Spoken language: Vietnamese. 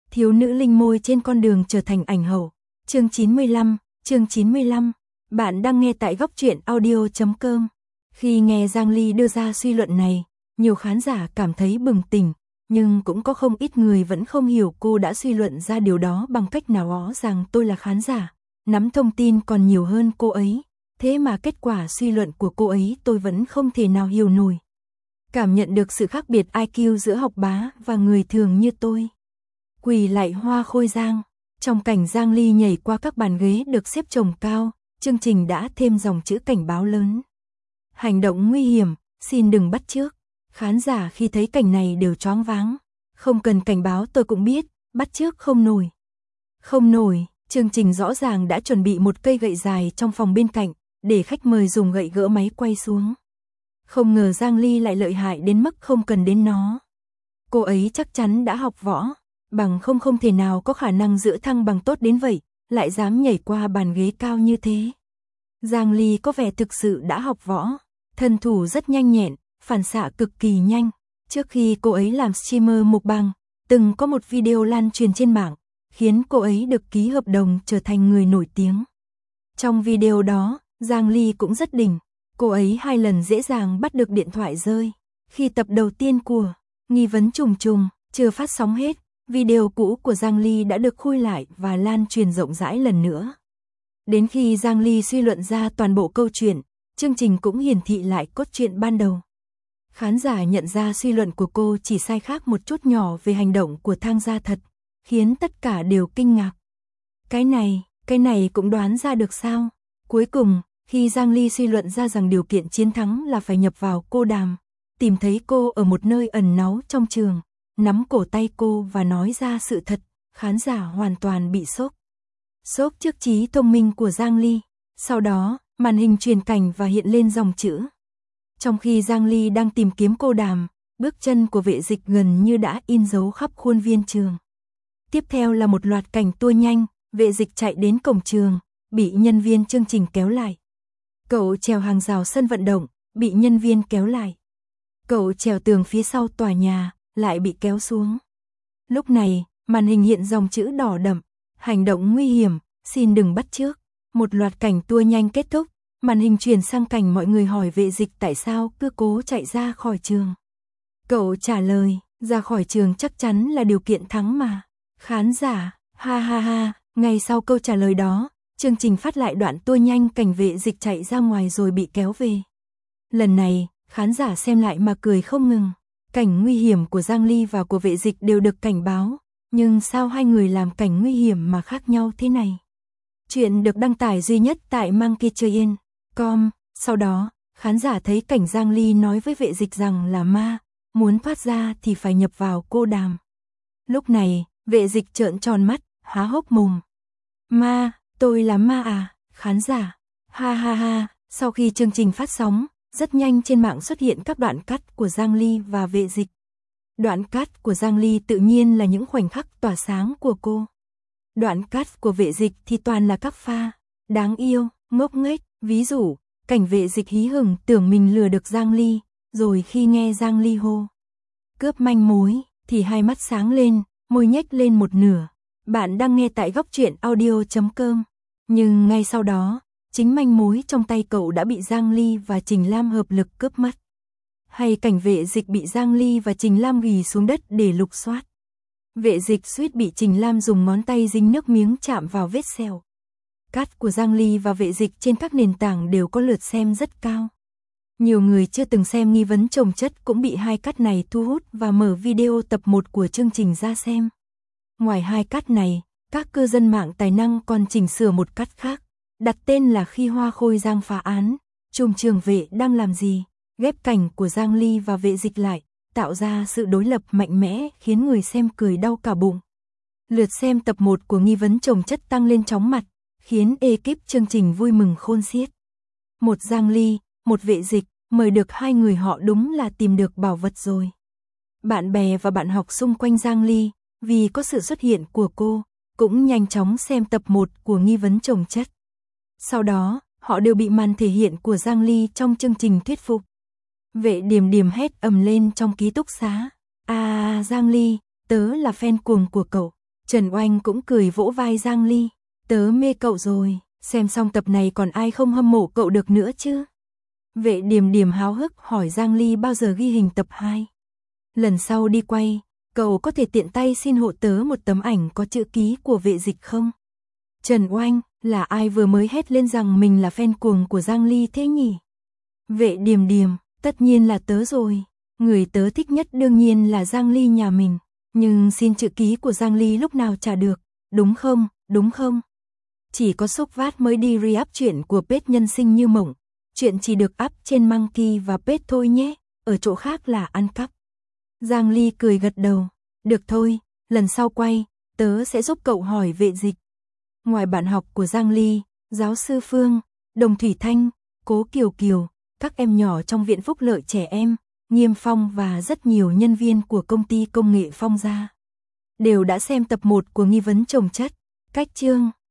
Thiếu nữ linh môi trên con đường trở thành ảnh hậu. Chương 95. Bạn đang nghe tại góc truyện audio.com. Khi nghe Giang Ly đưa ra suy luận này, nhiều khán giả cảm thấy bừng tỉnh, nhưng cũng có không ít người vẫn không hiểu cô đã suy luận ra điều đó bằng cách nào. Rõ ràng tôi là khán giả, nắm thông tin còn nhiều hơn cô ấy, thế mà kết quả suy luận của cô ấy tôi vẫn không thể nào hiểu nổi. Cảm nhận được sự khác biệt IQ giữa học bá và người thường như tôi. Quỳ lại Hoa Khôi Giang. Trong cảnh Giang Ly nhảy qua các bàn ghế được xếp chồng cao, chương trình đã thêm dòng chữ cảnh báo lớn. Hành động nguy hiểm, xin đừng bắt chước. Khán giả khi thấy cảnh này đều choáng váng. Không cần cảnh báo tôi cũng biết, bắt chước không nổi. Không nổi, chương trình rõ ràng đã chuẩn bị một cây gậy dài trong phòng bên cạnh, để khách mời dùng gậy gỡ máy quay xuống. Không ngờ Giang Ly lại lợi hại đến mức không cần đến nó. Cô ấy chắc chắn đã học võ, bằng không thể nào có khả năng giữ thăng bằng tốt đến vậy, lại dám nhảy qua bàn ghế cao như thế. Giang Ly có vẻ thực sự đã học võ, thân thủ rất nhanh nhẹn, phản xạ cực kỳ nhanh. Trước khi cô ấy làm streamer mukbang, từng có một video lan truyền trên mạng, khiến cô ấy được ký hợp đồng trở thành người nổi tiếng. Trong video đó, Giang Ly cũng rất đỉnh, cô ấy 2 lần dễ dàng bắt được điện thoại rơi. Khi tập đầu tiên của Nghi vấn trùng trùng chưa phát sóng hết, video cũ của Giang Ly đã được khui lại và lan truyền rộng rãi lần nữa. Đến khi Giang Ly suy luận ra toàn bộ câu chuyện, chương trình cũng hiển thị lại cốt truyện ban đầu. Khán giả nhận ra suy luận của cô chỉ sai khác một chút nhỏ về hành động của Thang Gia thật, khiến tất cả đều kinh ngạc. Cái này cũng đoán ra được sao? Cuối cùng, khi Giang Ly suy luận ra rằng điều kiện chiến thắng là phải nhập vào cô Đàm, tìm thấy cô ở một nơi ẩn náu trong trường, nắm cổ tay cô và nói ra sự thật, khán giả hoàn toàn bị sốc. Sốc trước trí thông minh của Giang Ly. Sau đó, màn hình truyền cảnh và hiện lên dòng chữ. Trong khi Giang Ly đang tìm kiếm cô Đàm, bước chân của vệ dịch gần như đã in dấu khắp khuôn viên trường. Tiếp theo là một loạt cảnh tua nhanh, vệ dịch chạy đến cổng trường, bị nhân viên chương trình kéo lại. Cậu trèo hàng rào sân vận động, bị nhân viên kéo lại. Cậu trèo tường phía sau tòa nhà, lại bị kéo xuống. Lúc này, màn hình hiện dòng chữ đỏ đậm, hành động nguy hiểm, xin đừng bắt chước. Một loạt cảnh tua nhanh kết thúc, màn hình chuyển sang cảnh mọi người hỏi vệ dịch tại sao cứ cố chạy ra khỏi trường. Cậu trả lời, ra khỏi trường chắc chắn là điều kiện thắng mà. Khán giả, ha ha ha, ngay sau câu trả lời đó, chương trình phát lại đoạn tua nhanh cảnh vệ dịch chạy ra ngoài rồi bị kéo về. Lần này, khán giả xem lại mà cười không ngừng. Cảnh nguy hiểm của Giang Ly và của vệ dịch đều được cảnh báo, nhưng sao hai người làm cảnh nguy hiểm mà khác nhau thế này? Chuyện được đăng tải duy nhất tại Monkeytrain.com. Sau đó, khán giả thấy cảnh Giang Ly nói với vệ dịch rằng là ma, muốn thoát ra thì phải nhập vào cô Đàm. Lúc này, vệ dịch trợn tròn mắt, há hốc mồm. Ma, tôi là ma à? Khán giả, ha ha ha. Sau khi chương trình phát sóng, rất nhanh trên mạng xuất hiện các đoạn cắt của Giang Ly và vệ dịch. Đoạn cắt của Giang Ly tự nhiên là những khoảnh khắc tỏa sáng của cô. Đoạn cắt của vệ dịch thì toàn là các pha đáng yêu, ngốc nghếch, ví dụ, cảnh vệ dịch hí hửng tưởng mình lừa được Giang Ly, rồi khi nghe Giang Ly hô cướp manh mối thì hai mắt sáng lên, môi nhếch lên một nửa. Bạn đang nghe tại góc truyện audio.com. Nhưng ngay sau đó, chính manh mối trong tay cậu đã bị Giang Ly và Trình Lam hợp lực cướp mất. Hay cảnh vệ dịch bị Giang Ly và Trình Lam ghì xuống đất để lục soát. Vệ dịch suýt bị Trình Lam dùng ngón tay dính nước miếng chạm vào vết sẹo. Cắt của Giang Ly và vệ dịch trên các nền tảng đều có lượt xem rất cao. Nhiều người chưa từng xem nghi vấn chồng chất cũng bị hai cắt này thu hút và mở video tập 1 của chương trình ra xem. Ngoài hai cắt này, các cư dân mạng tài năng còn chỉnh sửa một cắt khác, đặt tên là khi Hoa Khôi Giang phá án, trùm trường vệ đang làm gì, ghép cảnh của Giang Ly và vệ dịch lại, tạo ra sự đối lập mạnh mẽ khiến người xem cười đau cả bụng. Lượt xem tập 1 của nghi vấn chồng chất tăng lên chóng mặt, khiến ekip chương trình vui mừng khôn xiết. Một Giang Ly, một vệ dịch, mời được hai người họ đúng là tìm được bảo vật rồi. Bạn bè và bạn học xung quanh Giang Ly, vì có sự xuất hiện của cô, cũng nhanh chóng xem tập 1 của nghi vấn chồng chất. Sau đó, họ đều bị màn thể hiện của Giang Ly trong chương trình thuyết phục. Vệ Điềm Điềm hét ầm lên trong ký túc xá. À Giang Ly, tớ là fan cuồng của cậu. Trần Oanh cũng cười vỗ vai Giang Ly, tớ mê cậu rồi, xem xong tập này còn ai không hâm mộ cậu được nữa chứ? Vệ Điềm Điềm háo hức hỏi Giang Ly bao giờ ghi hình tập 2. Lần sau đi quay, cậu có thể tiện tay xin hộ tớ một tấm ảnh có chữ ký của Vệ Dịch không? Trần Oanh, là ai vừa mới hét lên rằng mình là fan cuồng của Giang Ly thế nhỉ? Vệ Điềm Điềm, tất nhiên là tớ rồi. Người tớ thích nhất đương nhiên là Giang Ly nhà mình. Nhưng xin chữ ký của Giang Ly lúc nào trả được, đúng không, đúng không? Chỉ có Sốc Vát mới đi re-up chuyện của page Nhân Sinh Như Mộng. Chuyện chỉ được up trên Monkey và page thôi nhé, ở chỗ khác là ăn cắp. Giang Ly cười gật đầu, được thôi, lần sau quay, tớ sẽ giúp cậu hỏi Vệ Dịch. Ngoài bạn học của Giang Ly, giáo sư Phương, Đồng Thủy Thanh, Cố Kiều Kiều, các em nhỏ trong Viện Phúc Lợi Trẻ Em, Nghiêm Phong và rất nhiều nhân viên của công ty công nghệ Phong Gia đều đã xem tập 1 của Nghi vấn chồng chất, cách chương.